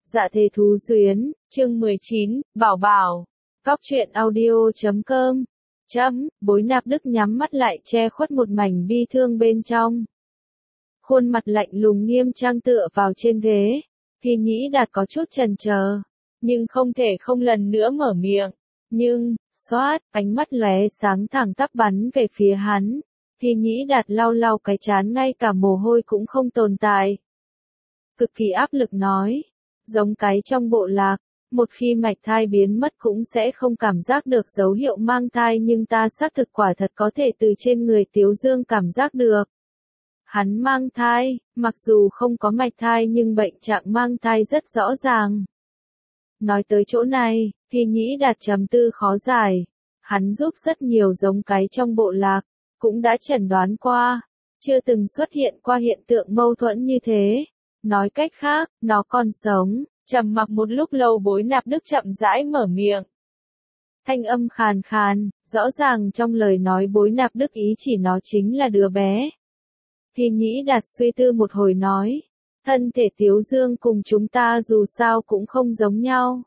Dạ Thế Thú Duyến, chương 19, Bảo Bảo. Góc truyện audio.com. Bối Nạp Đức nhắm mắt lại che khuất một mảnh bi thương bên trong. Khuôn mặt lạnh lùng nghiêm trang tựa vào trên ghế. Thì Nhĩ Đạt có chút chần chờ, nhưng không thể không lần nữa mở miệng. Nhưng, xoát, ánh mắt lóe sáng thẳng tắp bắn về phía hắn. Thì Nhĩ Đạt lau lau cái trán, ngay cả mồ hôi cũng không tồn tại. Cực kỳ áp lực nói, giống cái trong bộ lạc, một khi mạch thai biến mất cũng sẽ không cảm giác được dấu hiệu mang thai, nhưng ta xác thực quả thật có thể từ trên người Tiếu Dương cảm giác được. Hắn mang thai, mặc dù không có mạch thai nhưng bệnh trạng mang thai rất rõ ràng. Nói tới chỗ này, thì Nhĩ Đạt trầm tư khó giải. Hắn giúp rất nhiều giống cái trong bộ lạc, cũng đã chẩn đoán qua, chưa từng xuất hiện qua hiện tượng mâu thuẫn như thế. Nói cách khác, nó còn sống. Trầm mặc một lúc lâu, Bối Nạp Đức chậm rãi mở miệng. Thanh âm khàn khàn, rõ ràng trong lời nói Bối Nạp Đức ý chỉ nó chính là đứa bé. Thì Nhĩ Đạt suy tư một hồi nói, thân thể Tiếu Dương cùng chúng ta dù sao cũng không giống nhau.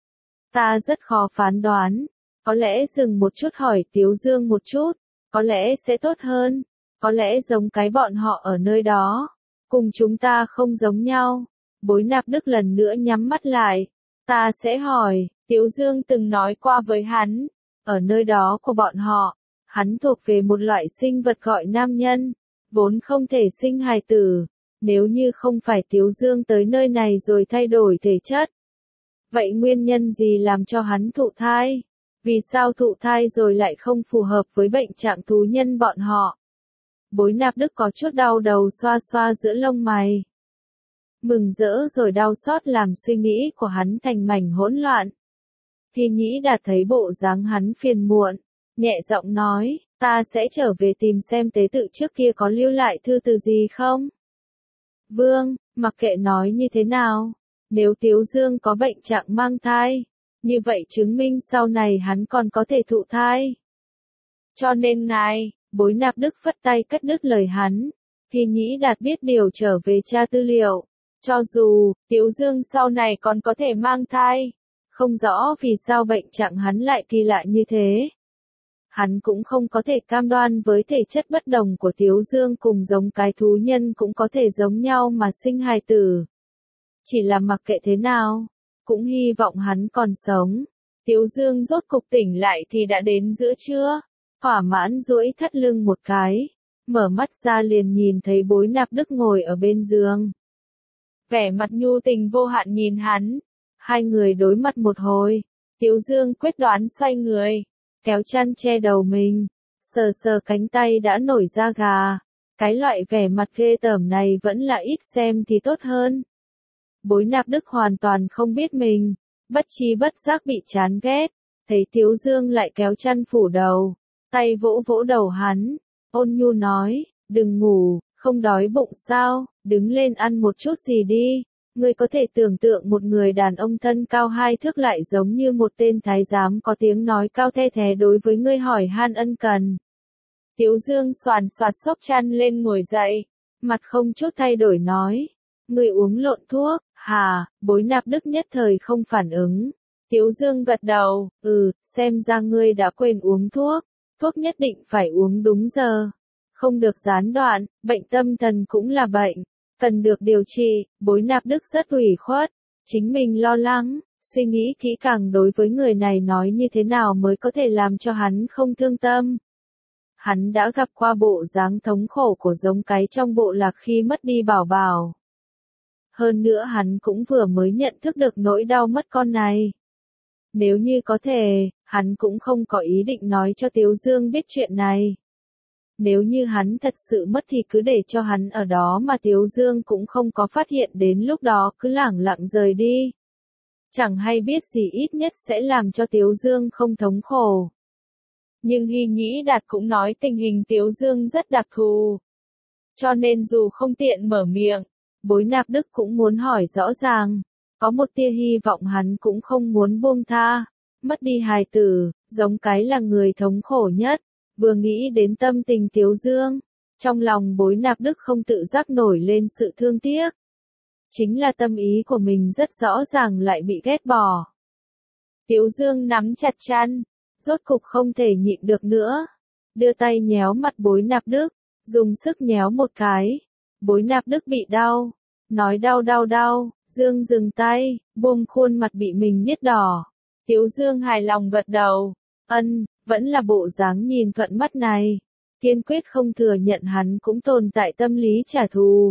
Ta rất khó phán đoán, có lẽ dừng một chút hỏi Tiếu Dương một chút, có lẽ sẽ tốt hơn, có lẽ giống cái bọn họ ở nơi đó, cùng chúng ta không giống nhau. Bối Nạp Đức lần nữa nhắm mắt lại. Ta sẽ hỏi, Tiếu Dương từng nói qua với hắn, ở nơi đó của bọn họ, hắn thuộc về một loại sinh vật gọi nam nhân, vốn không thể sinh hài tử. Nếu như không phải Tiếu Dương tới nơi này rồi thay đổi thể chất, vậy nguyên nhân gì làm cho hắn thụ thai? Vì sao thụ thai rồi lại không phù hợp với bệnh trạng thú nhân bọn họ? Bối Nạp Đức có chút đau đầu, xoa xoa giữa lông mày. Mừng rỡ rồi đau xót làm suy nghĩ của hắn thành mảnh hỗn loạn. Thì Nhĩ Đạt thấy bộ dáng hắn phiền muộn, nhẹ giọng nói, ta sẽ trở về tìm xem tế tự trước kia có lưu lại thư từ gì không? Vương, mặc kệ nói như thế nào, nếu Tiếu Dương có bệnh trạng mang thai, như vậy chứng minh sau này hắn còn có thể thụ thai. Cho nên ngài, Bối Nạp Đức phất tay cắt đứt lời hắn. Thì Nhĩ Đạt biết điều trở về tra tư liệu. Cho dù, Tiếu Dương sau này còn có thể mang thai, không rõ vì sao bệnh trạng hắn lại kỳ lạ như thế. Hắn cũng không có thể cam đoan với thể chất bất đồng của Tiếu Dương cùng giống cái thú nhân cũng có thể giống nhau mà sinh hài tử. Chỉ là mặc kệ thế nào, cũng hy vọng hắn còn sống. Tiếu Dương rốt cục tỉnh lại thì đã đến giữa trưa, thỏa mãn duỗi thắt lưng một cái, mở mắt ra liền nhìn thấy Bối Nạp Đức ngồi ở bên giường. Vẻ mặt nhu tình vô hạn nhìn hắn. Hai người đối mặt một hồi. Tiếu Dương quyết đoán xoay người, kéo chăn che đầu mình, sờ sờ cánh tay đã nổi da gà. Cái loại vẻ mặt ghê tởm này vẫn là ít xem thì tốt hơn. Bối Nạp Đức hoàn toàn không biết mình, bất tri bất giác bị chán ghét. Thấy Tiếu Dương lại kéo chăn phủ đầu, tay vỗ vỗ đầu hắn, ôn nhu nói, đừng ngủ, không đói bụng sao, đứng lên ăn một chút gì đi. Ngươi có thể tưởng tượng một người đàn ông thân cao 2 thước lại giống như một tên thái giám có tiếng nói cao the thé đối với ngươi hỏi han ân cần. Tiếu Dương xoàn xoạt xốc chăn lên ngồi dậy, mặt không chút thay đổi nói, ngươi uống lộn thuốc, hả? Bối Nạp Đức nhất thời không phản ứng. Tiếu Dương gật đầu, xem ra ngươi đã quên uống thuốc, thuốc nhất định phải uống đúng giờ. Không được gián đoạn, bệnh tâm thần cũng là bệnh, cần được điều trị. Bối Nạp Đức rất ủy khuất, chính mình lo lắng, suy nghĩ kỹ càng đối với người này nói như thế nào mới có thể làm cho hắn không thương tâm. Hắn đã gặp qua bộ dáng thống khổ của giống cái trong bộ lạc khi mất đi Bảo Bảo. Hơn nữa hắn cũng vừa mới nhận thức được nỗi đau mất con này. Nếu như có thể, hắn cũng không có ý định nói cho Tiếu Dương biết chuyện này. Nếu như hắn thật sự mất thì cứ để cho hắn ở đó mà Tiếu Dương cũng không có phát hiện, đến lúc đó cứ lẳng lặng rời đi. Chẳng hay biết gì, ít nhất sẽ làm cho Tiếu Dương không thống khổ. Nhưng Hy Nhĩ Đạt cũng nói tình hình Tiếu Dương rất đặc thù. Cho nên dù không tiện mở miệng, Bối Nạp Đức cũng muốn hỏi rõ ràng. Có một tia hy vọng hắn cũng không muốn buông tha. Mất đi hài tử, giống cái là người thống khổ nhất. Vừa nghĩ đến tâm tình Tiếu Dương, trong lòng Bối Nạp Đức không tự giác nổi lên sự thương tiếc. Chính là tâm ý của mình rất rõ ràng lại bị ghét bỏ. Tiếu Dương nắm chặt chăn, rốt cục không thể nhịn được nữa. Đưa tay nhéo mặt Bối Nạp Đức, dùng sức nhéo một cái. Bối Nạp Đức bị đau, nói đau đau đau, Dương dừng tay, buông khuôn mặt bị mình niết đỏ. Tiếu Dương hài lòng gật đầu, vẫn là bộ dáng nhìn thuận mắt này. Kiên quyết không thừa nhận hắn cũng tồn tại tâm lý trả thù.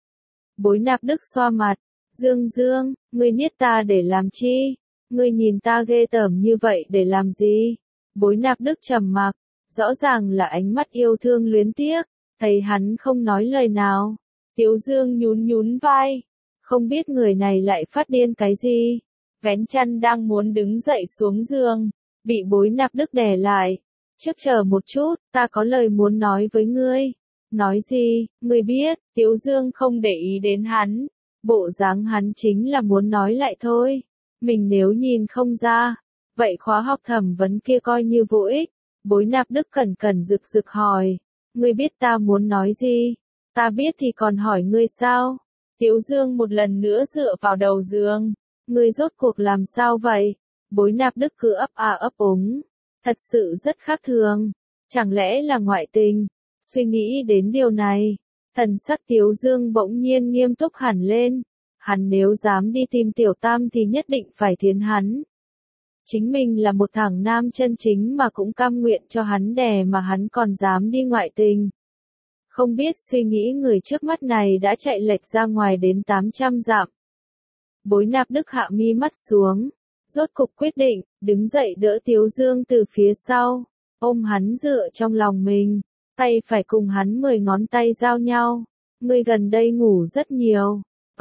Bối Nạp Đức xoa mặt, Dương, ngươi niết ta để làm chi? Ngươi nhìn ta ghê tởm như vậy để làm gì? Bối Nạp Đức trầm mặc, rõ ràng là ánh mắt yêu thương luyến tiếc, thấy hắn không nói lời nào. Tiếu Dương nhún vai, không biết người này lại phát điên cái gì. Vén chăn đang muốn đứng dậy xuống giường, bị Bối Nạp Đức đè lại. Trước chờ một chút, ta có lời muốn nói với ngươi. Nói gì, ngươi biết, Tiếu Dương không để ý đến hắn. Bộ dáng hắn chính là muốn nói lại thôi. Mình nếu nhìn không ra, vậy khóa học thẩm vấn kia coi như vô ích. Bối Nạp Đức cẩn rực hỏi. Ngươi biết ta muốn nói gì? Ta biết thì còn hỏi ngươi sao? Tiếu Dương một lần nữa dựa vào đầu giường. Ngươi rốt cuộc làm sao vậy? Bối Nạp Đức cứ ấp úng. Thật sự rất khác thường. Chẳng lẽ là ngoại tình? Suy nghĩ đến điều này, thần sắc Tiếu Dương bỗng nhiên nghiêm túc hẳn lên. Hắn nếu dám đi tìm Tiểu Tam thì nhất định phải thiến hắn. Chính mình là một thằng nam chân chính mà cũng cam nguyện cho hắn đè mà hắn còn dám đi ngoại tình. Không biết suy nghĩ người trước mắt này đã chạy lệch ra ngoài đến 800 dặm. Bối Nạp Đức hạ mi mắt xuống, rốt cục quyết định, đứng dậy đỡ Tiếu Dương từ phía sau, ôm hắn dựa trong lòng mình, tay phải cùng hắn 10 ngón tay giao nhau. Ngươi gần đây ngủ rất nhiều,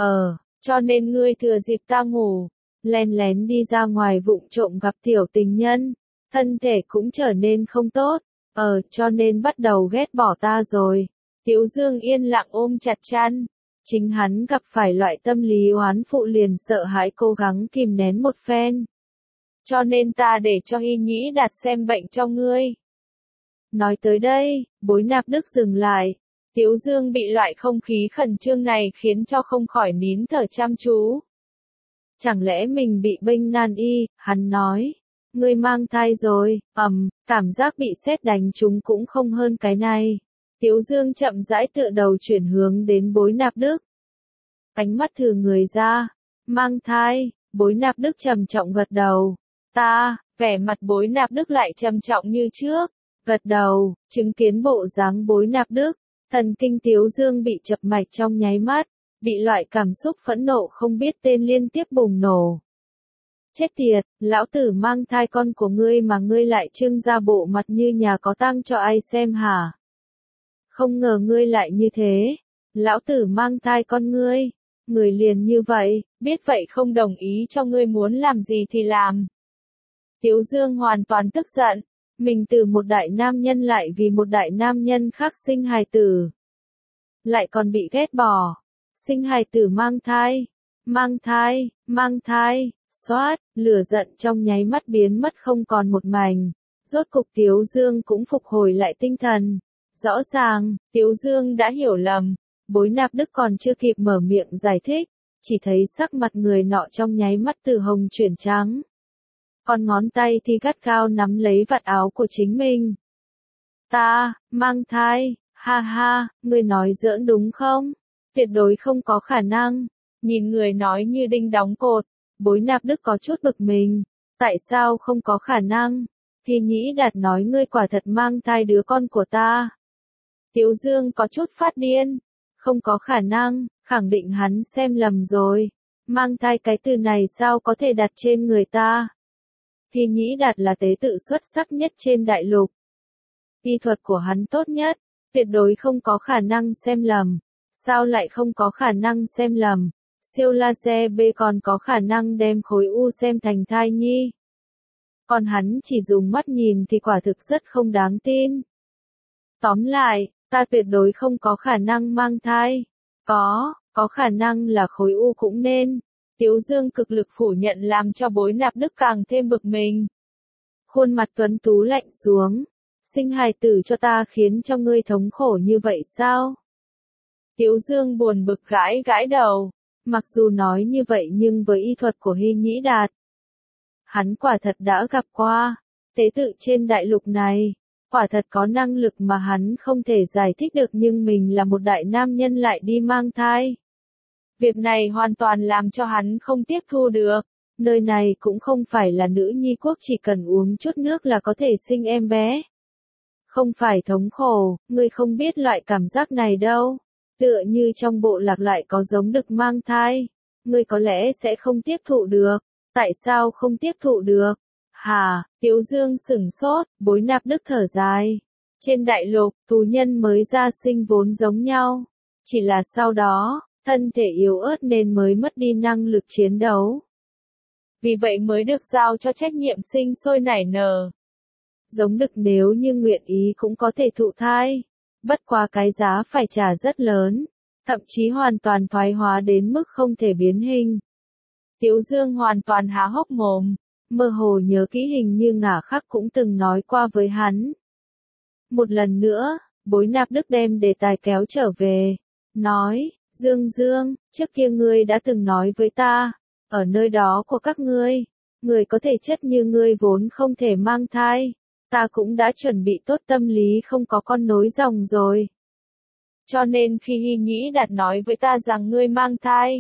cho nên ngươi thừa dịp ta ngủ, lén lén đi ra ngoài vụng trộm gặp tiểu tình nhân, thân thể cũng trở nên không tốt, cho nên bắt đầu ghét bỏ ta rồi. Tiếu Dương yên lặng ôm chặt chăn, chính hắn gặp phải loại tâm lý oán phụ liền sợ hãi cố gắng kìm nén một phen. Cho nên ta để cho Y Nhĩ Đạt xem bệnh cho ngươi. Nói tới đây, Bối Nạp Đức dừng lại. Tiếu Dương bị loại không khí khẩn trương này khiến cho không khỏi nín thở chăm chú. Chẳng lẽ mình bị bệnh nan y, hắn nói. Ngươi mang thai rồi, cảm giác bị sét đánh trúng cũng không hơn cái này. Tiếu Dương chậm rãi tựa đầu chuyển hướng đến Bối Nạp Đức. Ánh mắt thử người ra, mang thai, Bối Nạp Đức trầm trọng gật đầu. Vẻ mặt Bối Nạp Đức lại trầm trọng như trước, gật đầu, chứng kiến bộ dáng Bối Nạp Đức, thần kinh Tiếu Dương bị chập mạch trong nháy mắt, bị loại cảm xúc phẫn nộ không biết tên liên tiếp bùng nổ. Chết tiệt, lão tử mang thai con của ngươi mà ngươi lại trưng ra bộ mặt như nhà có tang cho ai xem hả? Không ngờ ngươi lại như thế, lão tử mang thai con ngươi, người liền như vậy, biết vậy không đồng ý cho ngươi muốn làm gì thì làm. Tiếu Dương hoàn toàn tức giận, mình từ một đại nam nhân lại vì một đại nam nhân khác sinh hài tử. Lại còn bị ghét bỏ, sinh hài tử mang thai, xoát, lửa giận trong nháy mắt biến mất không còn một mảnh. Rốt cục Tiếu Dương cũng phục hồi lại tinh thần. Rõ ràng, Tiếu Dương đã hiểu lầm, Bối Nạp Đức còn chưa kịp mở miệng giải thích, chỉ thấy sắc mặt người nọ trong nháy mắt từ hồng chuyển trắng. Còn ngón tay thì gắt gao nắm lấy vạt áo của chính mình. Ta, mang thai, ha ha, ngươi nói giỡn đúng không? Tuyệt đối không có khả năng. Nhìn người nói như đinh đóng cột, Bối Nạp Đức có chút bực mình. Tại sao không có khả năng? Thì Nhĩ Đạt nói ngươi quả thật mang thai đứa con của ta. Tiếu Dương có chút phát điên. Không có khả năng, khẳng định hắn xem lầm rồi. Mang thai cái từ này sao có thể đặt trên người ta? Thì Nhĩ Đạt là tế tự xuất sắc nhất trên đại lục. Y thuật của hắn tốt nhất, tuyệt đối không có khả năng xem lầm. Sao lại không có khả năng xem lầm? Siêu laser B còn có khả năng đem khối u xem thành thai nhi. Còn hắn chỉ dùng mắt nhìn thì quả thực rất không đáng tin. Tóm lại, ta tuyệt đối không có khả năng mang thai. Có khả năng là khối u cũng nên. Tiếu Dương cực lực phủ nhận làm cho Bối Nạp Đức càng thêm bực mình. Khuôn mặt tuấn tú lạnh xuống. Sinh hài tử cho ta khiến cho ngươi thống khổ như vậy sao? Tiếu Dương buồn bực gãi đầu. Mặc dù nói như vậy nhưng với y thuật của Hy Nhĩ Đạt, hắn quả thật đã gặp qua. Tế tự trên đại lục này, quả thật có năng lực mà hắn không thể giải thích được nhưng mình là một đại nam nhân lại đi mang thai. Việc này hoàn toàn làm cho hắn không tiếp thu được. Nơi này cũng không phải là nữ nhi quốc chỉ cần uống chút nước là có thể sinh em bé. Không phải thống khổ, ngươi không biết loại cảm giác này đâu. Tựa như trong bộ lạc lại có giống đực mang thai. Ngươi có lẽ sẽ không tiếp thụ được. Tại sao không tiếp thụ được? Hà, Tiếu Dương sửng sốt, Bối Nạp Đức thở dài. Trên đại lục, tù nhân mới ra sinh vốn giống nhau. Chỉ là sau đó, thân thể yếu ớt nên mới mất đi năng lực chiến đấu. Vì vậy mới được giao cho trách nhiệm sinh sôi nảy nở. Giống đực nếu như nguyện ý cũng có thể thụ thai. Bất quá cái giá phải trả rất lớn. Thậm chí hoàn toàn thoái hóa đến mức không thể biến hình. Tiếu Dương hoàn toàn há hốc mồm. Mơ hồ nhớ kỹ hình như Ngả Khắc cũng từng nói qua với hắn. Một lần nữa, Bối Nạp Đức đem đề tài kéo trở về. Nói, Dương, trước kia ngươi đã từng nói với ta. Ở nơi đó của các ngươi, người có thể chất như ngươi vốn không thể mang thai. Ta cũng đã chuẩn bị tốt tâm lý không có con nối dòng rồi. Cho nên khi Hy Nhĩ Đạt nói với ta rằng ngươi mang thai,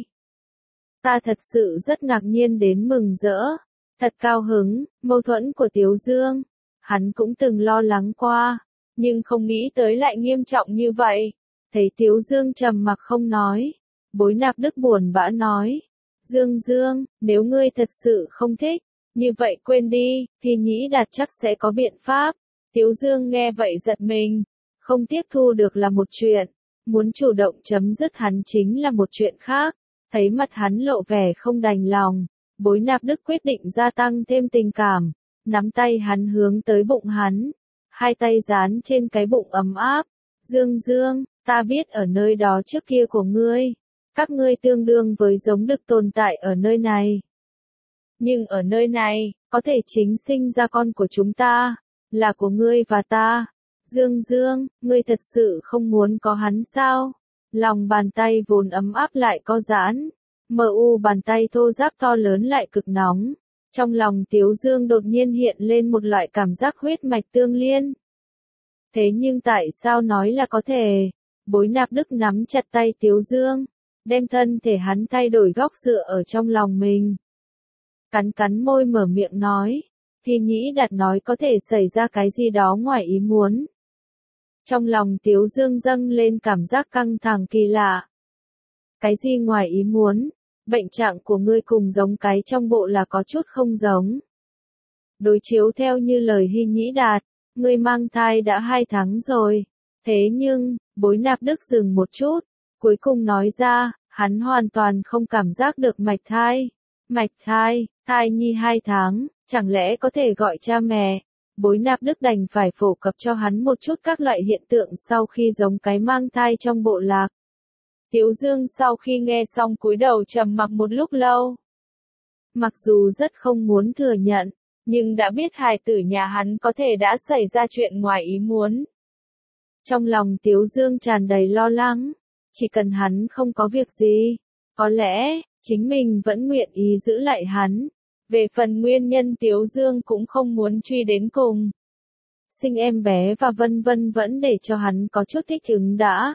ta thật sự rất ngạc nhiên đến mừng rỡ. Thật cao hứng, mâu thuẫn của Tiếu Dương. Hắn cũng từng lo lắng qua, nhưng không nghĩ tới lại nghiêm trọng như vậy. Thấy Tiếu Dương trầm mặc không nói. Bối Nạp Đức buồn bã nói. Dương, nếu ngươi thật sự không thích, như vậy quên đi, thì Nhĩ Đạt chắc sẽ có biện pháp. Tiếu Dương nghe vậy giật mình. Không tiếp thu được là một chuyện, muốn chủ động chấm dứt hắn chính là một chuyện khác. Thấy mặt hắn lộ vẻ không đành lòng, Bối Nạp Đức quyết định gia tăng thêm tình cảm. Nắm tay hắn hướng tới bụng hắn. Hai tay dán trên cái bụng ấm áp. Dương, ta biết ở nơi đó trước kia của ngươi. Các ngươi tương đương với giống đực tồn tại ở nơi này. Nhưng ở nơi này, có thể chính sinh ra con của chúng ta. Là của ngươi và ta. Dương, ngươi thật sự không muốn có hắn sao? Lòng bàn tay vốn ấm áp lại co giãn. Bàn tay thô ráp to lớn lại cực nóng. Trong lòng Tiếu Dương đột nhiên hiện lên một loại cảm giác huyết mạch tương liên. Thế nhưng tại sao nói là có thể? Bối Nạp Đức nắm chặt tay Tiếu Dương, đem thân thể hắn thay đổi góc dựa ở trong lòng mình. Cắn môi mở miệng nói. Thì Nhĩ Đạt nói có thể xảy ra cái gì đó ngoài ý muốn. Trong lòng Tiếu Dương dâng lên cảm giác căng thẳng kỳ lạ. Cái gì ngoài ý muốn? Bệnh trạng của ngươi cùng giống cái trong bộ là có chút không giống. Đối chiếu theo như lời Hy Nhĩ Đạt, ngươi mang thai đã 2 tháng rồi. Thế nhưng, Bối Nạp Đức dừng một chút, cuối cùng nói ra, hắn hoàn toàn không cảm giác được mạch thai. Mạch thai, thai nhi 2 tháng, chẳng lẽ có thể gọi cha mẹ? Bối Nạp Đức đành phải phổ cập cho hắn một chút các loại hiện tượng sau khi giống cái mang thai trong bộ lạc. Tiếu Dương sau khi nghe xong cúi đầu trầm mặc một lúc lâu. Mặc dù rất không muốn thừa nhận, nhưng đã biết hài tử nhà hắn có thể đã xảy ra chuyện ngoài ý muốn. Trong lòng Tiếu Dương tràn đầy lo lắng, chỉ cần hắn không có việc gì, có lẽ, chính mình vẫn nguyện ý giữ lại hắn. Về phần nguyên nhân Tiếu Dương cũng không muốn truy đến cùng. Sinh em bé và vân vân vẫn để cho hắn có chút thích ứng đã.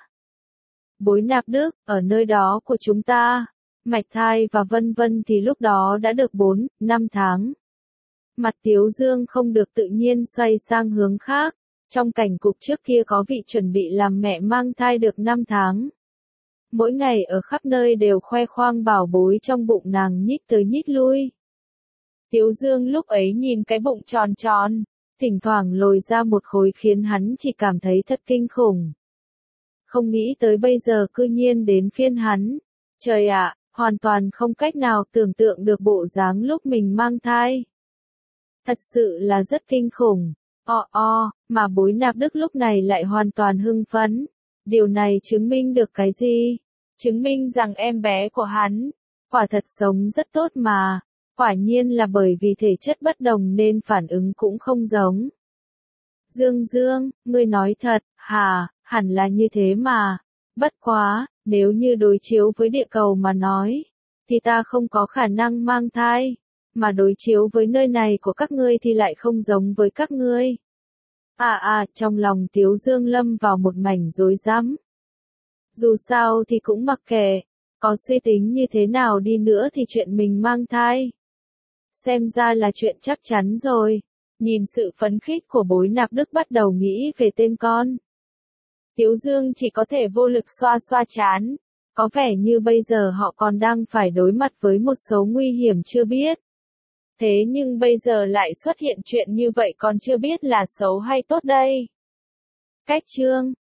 Bối Nạp Đức, ở nơi đó của chúng ta, mạch thai và vân vân thì lúc đó đã được 4-5 tháng. Mặt Tiếu Dương không được tự nhiên xoay sang hướng khác. Trong cảnh cục trước kia có vị chuẩn bị làm mẹ mang thai được 5 tháng. Mỗi ngày ở khắp nơi đều khoe khoang bảo bối trong bụng nàng nhích tới nhích lui. Tiếu Dương lúc ấy nhìn cái bụng tròn tròn, thỉnh thoảng lồi ra một khối khiến hắn chỉ cảm thấy thật kinh khủng. Không nghĩ tới bây giờ cư nhiên đến phiên hắn. Trời ạ, hoàn toàn không cách nào tưởng tượng được bộ dáng lúc mình mang thai. Thật sự là rất kinh khủng. Mà Bối Nạp Đức lúc này lại hoàn toàn hưng phấn. Điều này chứng minh được cái gì? Chứng minh rằng em bé của hắn, quả thật sống rất tốt mà. Quả nhiên là bởi vì thể chất bất đồng nên phản ứng cũng không giống. Dương, ngươi nói thật, hẳn là như thế mà. Bất quá, nếu như đối chiếu với địa cầu mà nói, thì ta không có khả năng mang thai, mà đối chiếu với nơi này của các ngươi thì lại không giống với các ngươi. Trong lòng Tiếu Dương lâm vào một mảnh rối rắm. Dù sao thì cũng mặc kệ, có suy tính như thế nào đi nữa thì chuyện mình mang thai xem ra là chuyện chắc chắn rồi. Nhìn sự phấn khích của Bối Nạp Đức bắt đầu nghĩ về tên con. Tiếu Dương chỉ có thể vô lực xoa xoa trán. Có vẻ như bây giờ họ còn đang phải đối mặt với một số nguy hiểm chưa biết. Thế nhưng bây giờ lại xuất hiện chuyện như vậy còn chưa biết là xấu hay tốt đây. Cách chương